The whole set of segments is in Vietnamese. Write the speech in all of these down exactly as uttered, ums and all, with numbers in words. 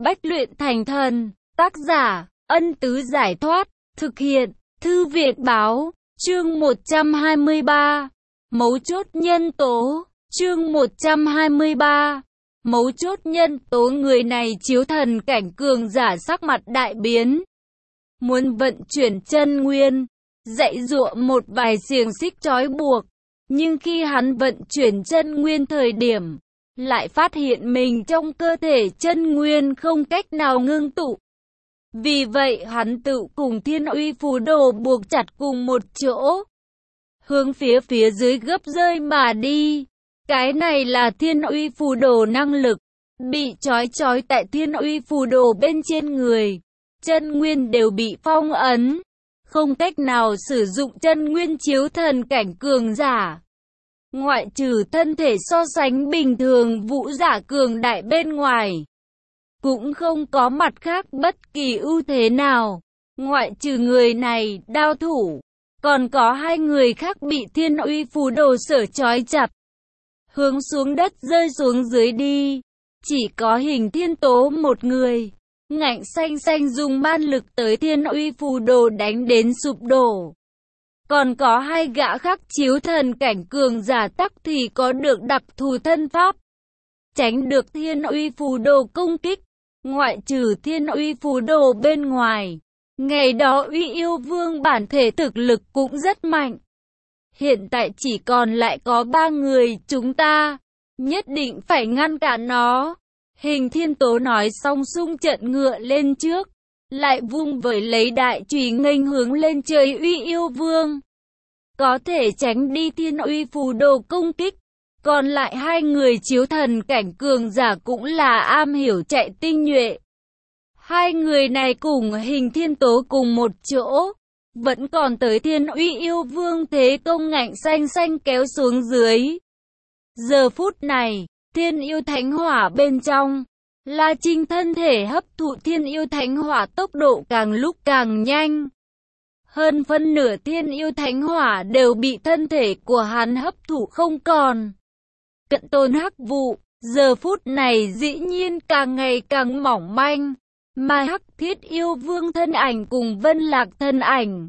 Bách luyện thành thần. Tác giả, Ân Tứ Giải Thoát. Thực hiện, Thư viện Báo. Chương một trăm hai mươi ba. Mấu chốt nhân tố. Chương một trăm hai mươi ba. Mấu chốt nhân tố. Người này chiếu thần cảnh cường giả sắc mặt đại biến. Muốn vận chuyển chân nguyên, dạy dụa một vài xiềng xích trói buộc. Nhưng khi hắn vận chuyển chân nguyên thời điểm, lại phát hiện mình trong cơ thể chân nguyên không cách nào ngưng tụ. Vì vậy hắn tự cùng Thiên Uy Phù Đồ buộc chặt cùng một chỗ, hướng phía phía dưới gấp rơi mà đi. Cái này là Thiên Uy Phù Đồ năng lực, bị trói trói tại Thiên Uy Phù Đồ bên trên người, chân nguyên đều bị phong ấn, không cách nào sử dụng chân nguyên chiếu thần cảnh cường giả. Ngoại trừ thân thể so sánh bình thường vũ giả cường đại bên ngoài, cũng không có mặt khác bất kỳ ưu thế nào. Ngoại trừ người này, đao thủ, còn có hai người khác bị Thiên Uy Phù Đồ sở trói chặt, hướng xuống đất rơi xuống dưới đi. Chỉ có Hình Thiên Tố một người, ngạnh xanh xanh dùng man lực tới Thiên Uy Phù Đồ đánh đến sụp đổ. Còn có hai gã khác chiếu thần cảnh cường giả tắc thì có được đặc thù thân pháp, tránh được Thiên Uy Phù Đồ công kích. Ngoại trừ Thiên Uy Phù Đồ bên ngoài, ngày đó Uy Yêu Vương bản thể thực lực cũng rất mạnh. Hiện tại chỉ còn lại có ba người, chúng ta nhất định phải ngăn cản nó. Hình Thiên Tố nói xong xung trận ngựa lên trước, lại vung vẩy lấy đại chùy nghênh hướng lên trời Uy Yêu Vương, có thể tránh đi Thiên Uy Phù Đồ công kích. Còn lại hai người chiếu thần cảnh cường giả cũng là am hiểu chạy tinh nhuệ. Hai người này cùng Hình Thiên Tố cùng một chỗ, vẫn còn tới Thiên Uy Yêu Vương thế công ngạnh xanh xanh kéo xuống dưới. Giờ phút này, Thiên Yêu Thánh Hỏa bên trong, La Trinh thân thể hấp thụ Thiên Yêu Thánh Hỏa tốc độ càng lúc càng nhanh. Hơn phân nửa Thiên Yêu Thánh Hỏa đều bị thân thể của hắn hấp thụ không còn. Cận Tôn Hắc Vụ, giờ phút này dĩ nhiên càng ngày càng mỏng manh, mà Hắc Thiết Yêu Vương thân ảnh cùng Vân Lạc thân ảnh,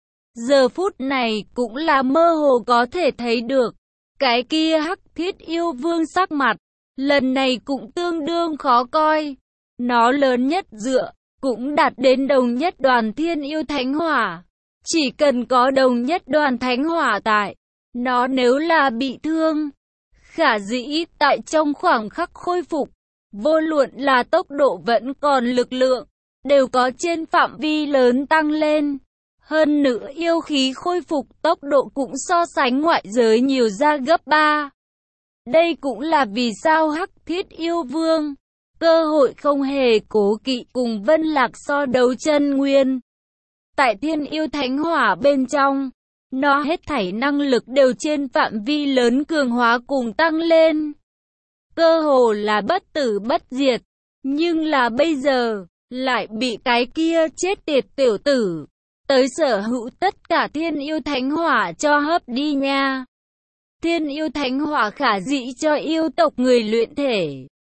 giờ phút này cũng là mơ hồ có thể thấy được. Cái kia Hắc Thiết Yêu Vương sắc mặt, lần này cũng tương đương khó coi. Nó lớn nhất dựa, cũng đạt đến đồng nhất đoàn Thiên Yêu Thánh Hỏa. Chỉ cần có đồng nhất đoàn Thánh Hỏa tại, nó nếu là bị thương, khả dĩ tại trong khoảng khắc khôi phục, vô luận là tốc độ vẫn còn lực lượng, đều có trên phạm vi lớn tăng lên. Hơn nữa yêu khí khôi phục tốc độ cũng so sánh ngoại giới nhiều ra gấp ba. Đây cũng là vì sao Hắc Thiết Yêu Vương cơ hội không hề cố kỵ cùng Vân Lạc so đấu chân nguyên. Tại Thiên Yêu Thánh Hỏa bên trong, nó hết thảy năng lực đều trên phạm vi lớn cường hóa cùng tăng lên, cơ hồ là bất tử bất diệt. Nhưng là bây giờ, lại bị cái kia chết tiệt tiểu tử tới sở hữu tất cả Thiên Yêu Thánh Hỏa cho hấp đi nha. Thiên Yêu Thánh Hỏa khả dĩ cho yêu tộc người luyện thể.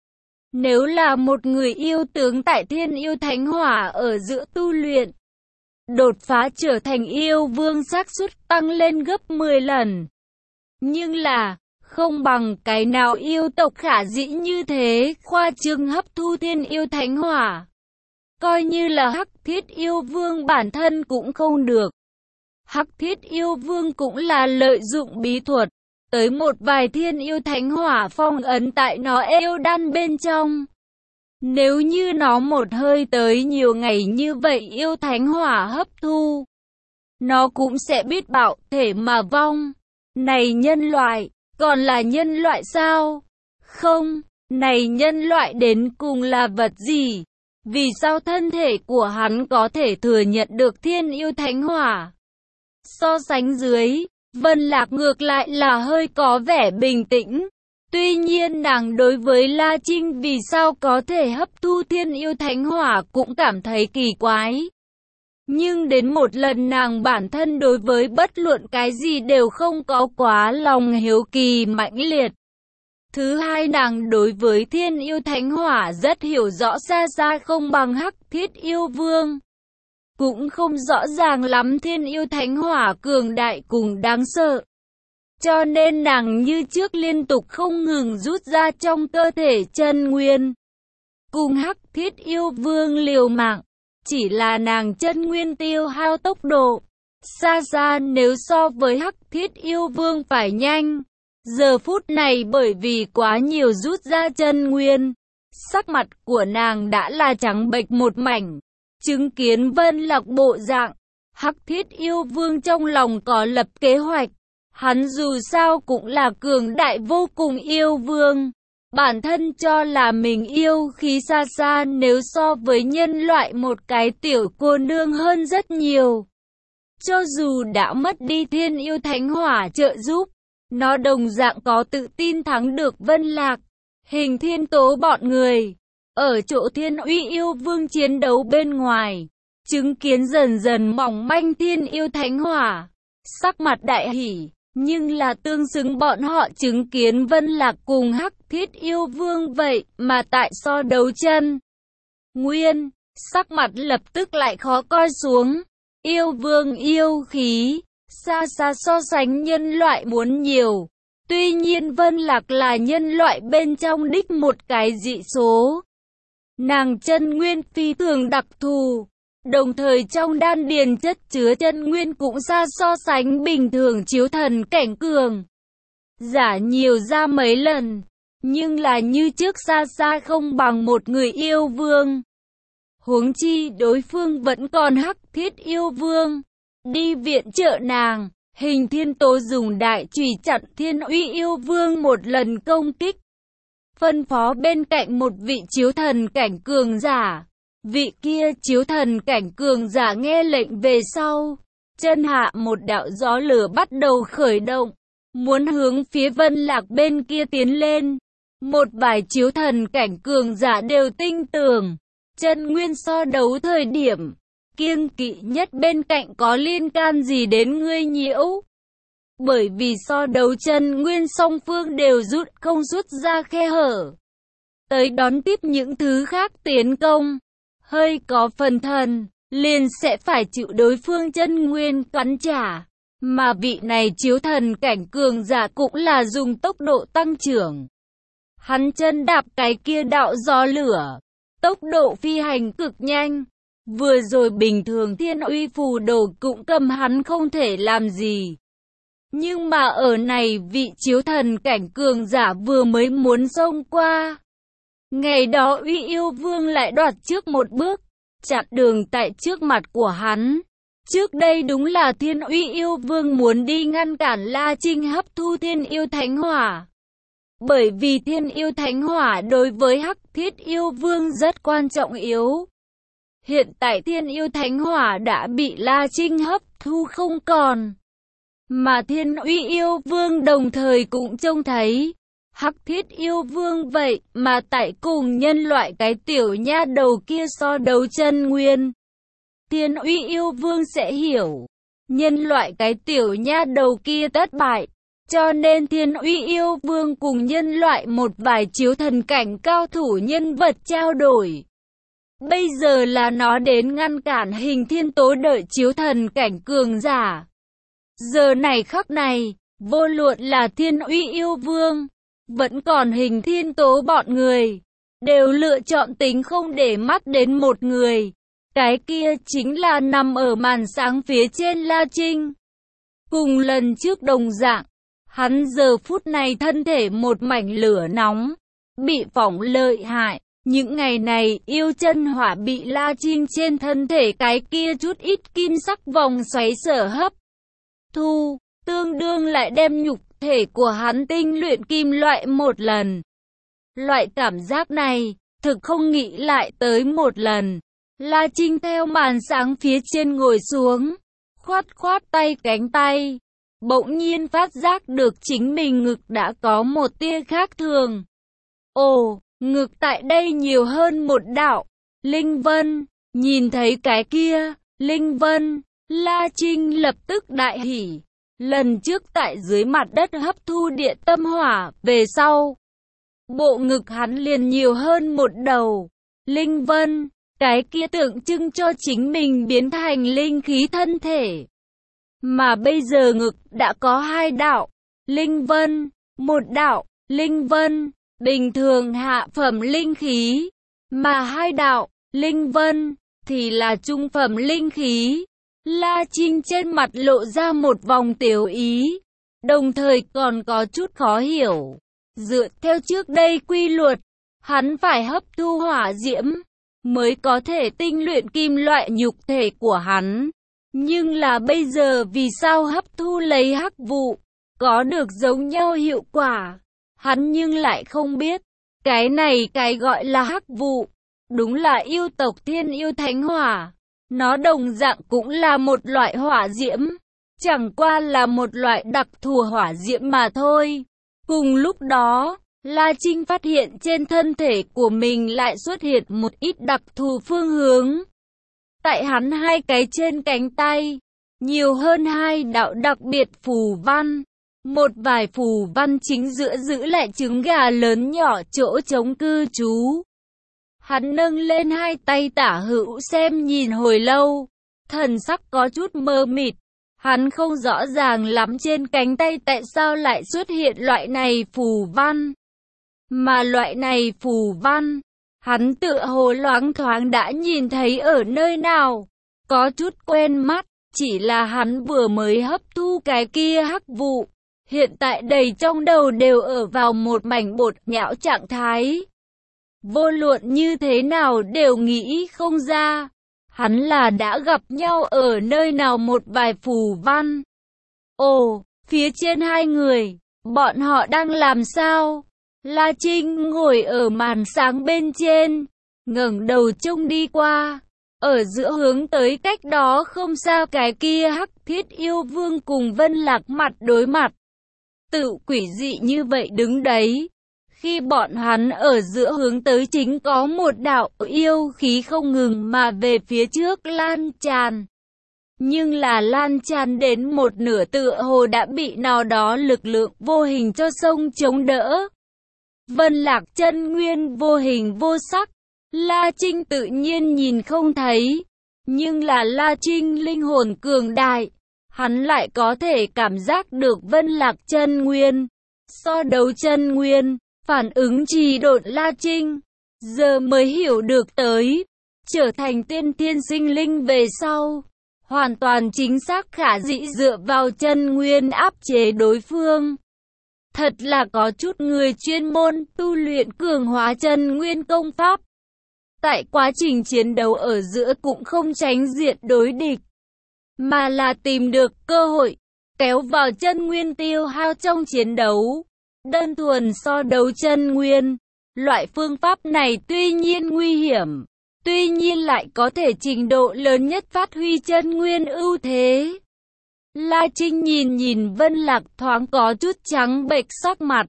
Nếu là một người yêu tướng tại Thiên Yêu Thánh Hỏa ở giữa tu luyện, đột phá trở thành yêu vương xác suất tăng lên gấp mười lần. Nhưng là, không bằng cái nào yêu tộc khả dĩ như thế, khoa trương hấp thu Thiên Yêu Thánh Hỏa. Coi như là Hắc Thiết Yêu Vương bản thân cũng không được. Hắc Thiết Yêu Vương cũng là lợi dụng bí thuật, tới một vài Thiên Yêu Thánh Hỏa phong ấn tại nó yêu đan bên trong. Nếu như nó một hơi tới nhiều ngày như vậy yêu thánh hỏa hấp thu, nó cũng sẽ biết bạo thể mà vong. Này nhân loại, còn là nhân loại sao? Không, này nhân loại đến cùng là vật gì? Vì sao thân thể của hắn có thể thừa nhận được Thiên Yêu Thánh Hỏa? So sánh dưới, Vân Lạc ngược lại là hơi có vẻ bình tĩnh. Tuy nhiên nàng đối với La Trinh vì sao có thể hấp thu Thiên Yêu Thánh Hỏa cũng cảm thấy kỳ quái. Nhưng đến một lần nàng bản thân đối với bất luận cái gì đều không có quá lòng hiếu kỳ mãnh liệt. Thứ hai, nàng đối với thiên yêu thánh hỏa rất hiểu rõ, xa xa không bằng Hắc Thiết Yêu Vương. Cũng không rõ ràng lắm thiên yêu thánh hỏa cường đại cùng đáng sợ. Cho nên nàng như trước liên tục không ngừng rút ra trong cơ thể chân nguyên. Cùng Hắc Thiết Yêu Vương liều mạng, chỉ là nàng chân nguyên tiêu hao tốc độ xa xa nếu so với Hắc Thiết Yêu Vương phải nhanh. Giờ phút này bởi vì quá nhiều rút ra chân nguyên, sắc mặt của nàng đã là trắng bệch một mảnh. Chứng kiến Vân Lạc bộ dạng, Hắc Thiết Yêu Vương trong lòng có lập kế hoạch. Hắn dù sao cũng là cường đại vô cùng yêu vương. Bản thân cho là mình yêu khí xa xa nếu so với nhân loại một cái tiểu cô nương hơn rất nhiều. Cho dù đã mất đi thiên yêu thánh hỏa trợ giúp, nó đồng dạng có tự tin thắng được Vân Lạc, Hình Thiên Tố bọn người. Ở chỗ Thiên Uy Yêu Vương chiến đấu bên ngoài, chứng kiến dần dần mỏng manh thiên yêu thánh hỏa, sắc mặt đại hỉ, nhưng là tương xứng bọn họ chứng kiến Vân Lạc cùng Hắc Thiết Yêu Vương vậy mà tại so đấu chân nguyên, sắc mặt lập tức lại khó coi xuống. Yêu vương yêu khí, xa xa so sánh nhân loại muốn nhiều. Tuy nhiên Vân Lạc là nhân loại bên trong đích một cái dị số. Nàng chân nguyên phi thường đặc thù, đồng thời trong đan điền chất chứa chân nguyên cũng xa so sánh bình thường chiếu thần cảnh cường giả nhiều ra mấy lần, nhưng là như trước xa xa không bằng một người yêu vương. Huống chi đối phương vẫn còn Hắc Thiết Yêu Vương. Đi viện trợ nàng, Hình Thiên Tố dùng đại chùy chặn Thiên Uy Yêu Vương một lần công kích. Phân phó bên cạnh một vị chiếu thần cảnh cường giả. Vị kia chiếu thần cảnh cường giả nghe lệnh về sau, chân hạ một đạo gió lửa bắt đầu khởi động, muốn hướng phía Vân Lạc bên kia tiến lên. Một vài chiếu thần cảnh cường giả đều tin tưởng, chân nguyên so đấu thời điểm, kiêng kỵ nhất bên cạnh có liên can gì đến ngươi nhiễu. Bởi vì so đấu chân nguyên song phương đều rút không rút ra khe hở, tới đón tiếp những thứ khác tiến công. Hơi có phần thần, liền sẽ phải chịu đối phương chân nguyên cắn trả. Mà vị này chiếu thần cảnh cường giả cũng là dùng tốc độ tăng trưởng. Hắn chân đạp cái kia đạo gió lửa, tốc độ phi hành cực nhanh. Vừa rồi bình thường Thiên Uy phù đồ cũng cầm hắn không thể làm gì. Nhưng mà ở này vị chiếu thần cảnh cường giả vừa mới muốn xông qua. Ngày đó Uy Yêu Vương lại đoạt trước một bước, chặn đường tại trước mặt của hắn. Trước đây đúng là Thiên Uy Yêu Vương muốn đi ngăn cản La Trinh hấp thu Thiên Yêu Thánh Hỏa. Bởi vì Thiên Yêu Thánh Hỏa đối với Hắc Thiết Yêu Vương rất quan trọng yếu. Hiện tại Thiên Yêu Thánh Hỏa đã bị La Trinh hấp thu không còn. Mà Thiên Uy Yêu Vương đồng thời cũng trông thấy Hắc Thiết Yêu Vương vậy mà tại cùng nhân loại cái tiểu nha đầu kia so đấu chân nguyên. Thiên Uy Yêu Vương sẽ hiểu, nhân loại cái tiểu nha đầu kia thất bại, cho nên Thiên Uy Yêu Vương cùng nhân loại một vài chiếu thần cảnh cao thủ nhân vật trao đổi. Bây giờ là nó đến ngăn cản Hình Thiên Tố đợi chiếu thần cảnh cường giả. Giờ này khắc này, vô luận là Thiên Uy Yêu Vương, vẫn còn Hình Thiên Tố bọn người, đều lựa chọn tính không để mắt đến một người. Cái kia chính là nằm ở màn sáng phía trên La Trinh. Cùng lần trước đồng dạng, hắn giờ phút này thân thể một mảnh lửa nóng, bị phỏng lợi hại. Những ngày này yêu chân hỏa bị La Trinh trên thân thể cái kia chút ít kim sắc vòng xoáy sở hấp thu, tương đương lại đem nhục thể của hắn tinh luyện kim loại một lần. Loại cảm giác này, thực không nghĩ lại tới một lần. La Trinh theo màn sáng phía trên ngồi xuống, khoát khoát tay cánh tay, bỗng nhiên phát giác được chính mình ngực đã có một tia khác thường. Ồ, ngực tại đây nhiều hơn một đạo linh vân. Nhìn thấy cái kia linh vân, La Trinh lập tức đại hỉ. Lần trước tại dưới mặt đất hấp thu địa tâm hỏa về sau, bộ ngực hắn liền nhiều hơn một đầu linh vân, cái kia tượng trưng cho chính mình biến thành linh khí thân thể. Mà bây giờ ngực đã có hai đạo linh vân, một đạo linh vân bình thường hạ phẩm linh khí, mà hai đạo linh vân thì là trung phẩm linh khí. La Trinh trên mặt lộ ra một vòng tiểu ý, đồng thời còn có chút khó hiểu. Dựa theo trước đây quy luật, hắn phải hấp thu hỏa diễm mới có thể tinh luyện kim loại nhục thể của hắn. Nhưng là bây giờ vì sao hấp thu lấy hắc vụ có được giống nhau hiệu quả? Hắn nhưng lại không biết. Cái này cái gọi là hắc vụ, đúng là yêu tộc thiên yêu thánh hỏa. Nó đồng dạng cũng là một loại hỏa diễm, chẳng qua là một loại đặc thù hỏa diễm mà thôi. Cùng lúc đó, La Trinh phát hiện trên thân thể của mình lại xuất hiện một ít đặc thù phương hướng. Tại hắn hai cái trên cánh tay, nhiều hơn hai đạo đặc biệt phù văn. Một vài phù văn chính giữa giữ lại trứng gà lớn nhỏ chỗ chống cư trú. Hắn nâng lên hai tay tả hữu xem nhìn hồi lâu, thần sắc có chút mơ mịt. Hắn không rõ ràng lắm trên cánh tay tại sao lại xuất hiện loại này phù văn. Mà loại này phù văn, hắn tựa hồ loáng thoáng đã nhìn thấy ở nơi nào, có chút quen mắt, chỉ là hắn vừa mới hấp thu cái kia hắc vụ, hiện tại đầy trong đầu đều ở vào một mảnh bột nhão trạng thái. Vô luận như thế nào đều nghĩ không ra, hắn là đã gặp nhau ở nơi nào một vài phù văn. Ồ, phía trên hai người, bọn họ đang làm sao? La Trinh ngồi ở màn sáng bên trên, ngẩng đầu trông đi qua, ở giữa hướng tới cách đó không xa cái kia hắc thiết yêu vương cùng Vân Lạc mặt đối mặt. Tự quỷ dị như vậy đứng đấy. Khi bọn hắn ở giữa hướng tới chính có một đạo yêu khí không ngừng mà về phía trước lan tràn. Nhưng là lan tràn đến một nửa tựa hồ đã bị nào đó lực lượng vô hình cho sông chống đỡ. Vân Lạc chân nguyên vô hình vô sắc, La Trinh tự nhiên nhìn không thấy. Nhưng là La Trinh linh hồn cường đại, hắn lại có thể cảm giác được Vân Lạc chân nguyên. So đấu chân nguyên, phản ứng trì độn La Trinh, giờ mới hiểu được tới, trở thành tiên thiên sinh linh về sau, hoàn toàn chính xác khả dĩ dựa vào chân nguyên áp chế đối phương. Thật là có chút người chuyên môn tu luyện cường hóa chân nguyên công pháp. Tại quá trình chiến đấu ở giữa cũng không tránh diện đối địch, mà là tìm được cơ hội, kéo vào chân nguyên tiêu hao trong chiến đấu. Đơn thuần so đấu chân nguyên, loại phương pháp này tuy nhiên nguy hiểm, tuy nhiên lại có thể trình độ lớn nhất phát huy chân nguyên ưu thế. La Trinh nhìn nhìn Vân Lạc thoáng có chút trắng bệch sắc mặt.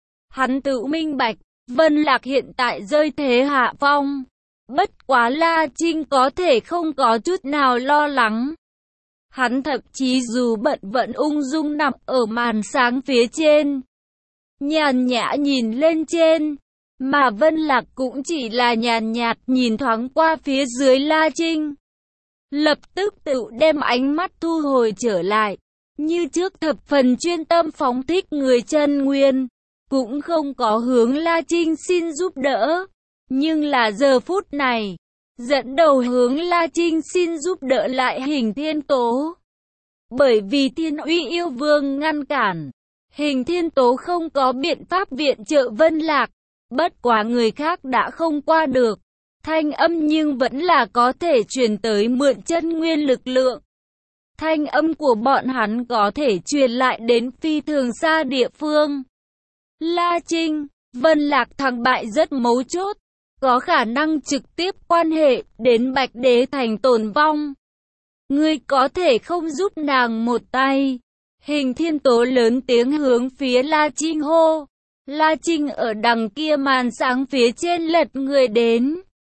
Hắn tự minh bạch, Vân Lạc hiện tại rơi thế hạ phong. Bất quá La Trinh có thể không có chút nào lo lắng. Hắn thậm chí dù bận vẫn ung dung nằm ở màn sáng phía trên, nhàn nhã nhìn lên trên, mà Vân Lạc cũng chỉ là nhàn nhạt nhìn thoáng qua phía dưới La Trinh. Lập tức tự đem ánh mắt thu hồi trở lại, như trước thập phần chuyên tâm phóng thích người chân nguyên, cũng không có hướng La Trinh xin giúp đỡ. Nhưng là giờ phút này, dẫn đầu hướng La Trinh xin giúp đỡ lại Hình Thiên Tố. Bởi vì Thiên Uy yêu vương ngăn cản, Hình Thiên Tố không có biện pháp viện trợ Vân Lạc. Bất quá người khác đã không qua được, thanh âm nhưng vẫn là có thể truyền tới mượn chân nguyên lực lượng. Thanh âm của bọn hắn có thể truyền lại đến phi thường xa địa phương. La Trinh, Vân Lạc thắng bại rất mấu chốt, có khả năng trực tiếp quan hệ đến Bạch Đế Thành tồn vong. Ngươi có thể không giúp nàng một tay. Hình Thiên Tố lớn tiếng hướng phía La Trinh hô. La Trinh ở đằng kia màn sáng phía trên lật người đến.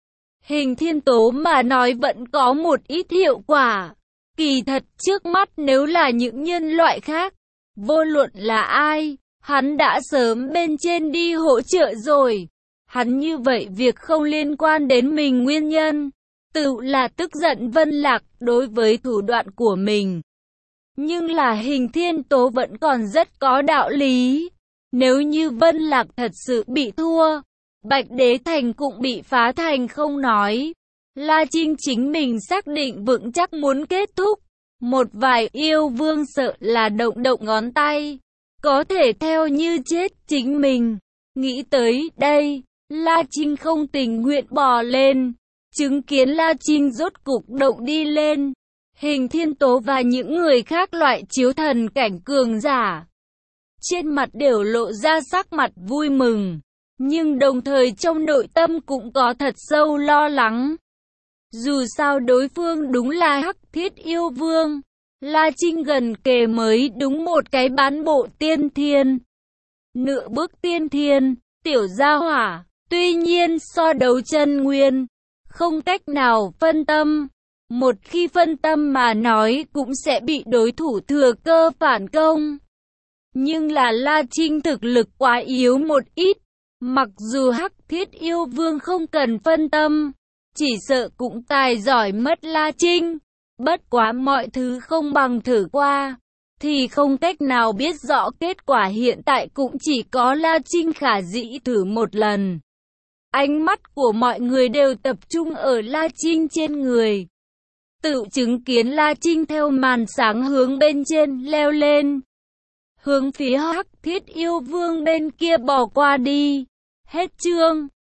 Hình Thiên Tố mà nói vẫn có một ít hiệu quả. Kỳ thật trước mắt nếu là những nhân loại khác, vô luận là ai, Hắn đã sớm bên trên đi hỗ trợ rồi. Hắn như vậy việc không liên quan đến mình nguyên nhân. Tự là tức giận Vân Lạc đối với thủ đoạn của mình. Nhưng là Hình Thiên Tố vẫn còn rất có đạo lý. Nếu như Vân Lạc thật sự bị thua, Bạch Đế Thành cũng bị phá thành không nói. La Trinh chính mình xác định vững chắc muốn kết thúc. Một vài yêu vương sợ là động động ngón tay, có thể theo như chết chính mình. Nghĩ tới đây, La Trinh không tình nguyện bò lên. Chứng kiến La Trinh rốt cục động đi lên. Hình Thiên Tố và những người khác loại chiếu thần cảnh cường giả, trên mặt đều lộ ra sắc mặt vui mừng. Nhưng đồng thời trong nội tâm cũng có thật sâu lo lắng. Dù sao đối phương đúng là Hắc Thiết Yêu Vương. La Trinh gần kề mới đúng một cái bán bộ tiên thiên. Nửa bước tiên thiên, tiểu gia hỏa. Tuy nhiên so đấu chân nguyên, không cách nào phân tâm. Một khi phân tâm mà nói cũng sẽ bị đối thủ thừa cơ phản công. Nhưng là La Trinh thực lực quá yếu một ít. Mặc dù Hắc Thiết Yêu Vương không cần phân tâm, chỉ sợ cũng tài giỏi mất La Trinh. Bất quá mọi thứ không bằng thử qua, thì không cách nào biết rõ kết quả, hiện tại cũng chỉ có La Trinh khả dĩ thử một lần. Ánh mắt của mọi người đều tập trung ở La Trinh trên người. Tự chứng kiến La Trinh theo màn sáng hướng bên trên leo lên, hướng phía Hắc Thiết Yêu Vương bên kia bỏ qua đi. Hết chương.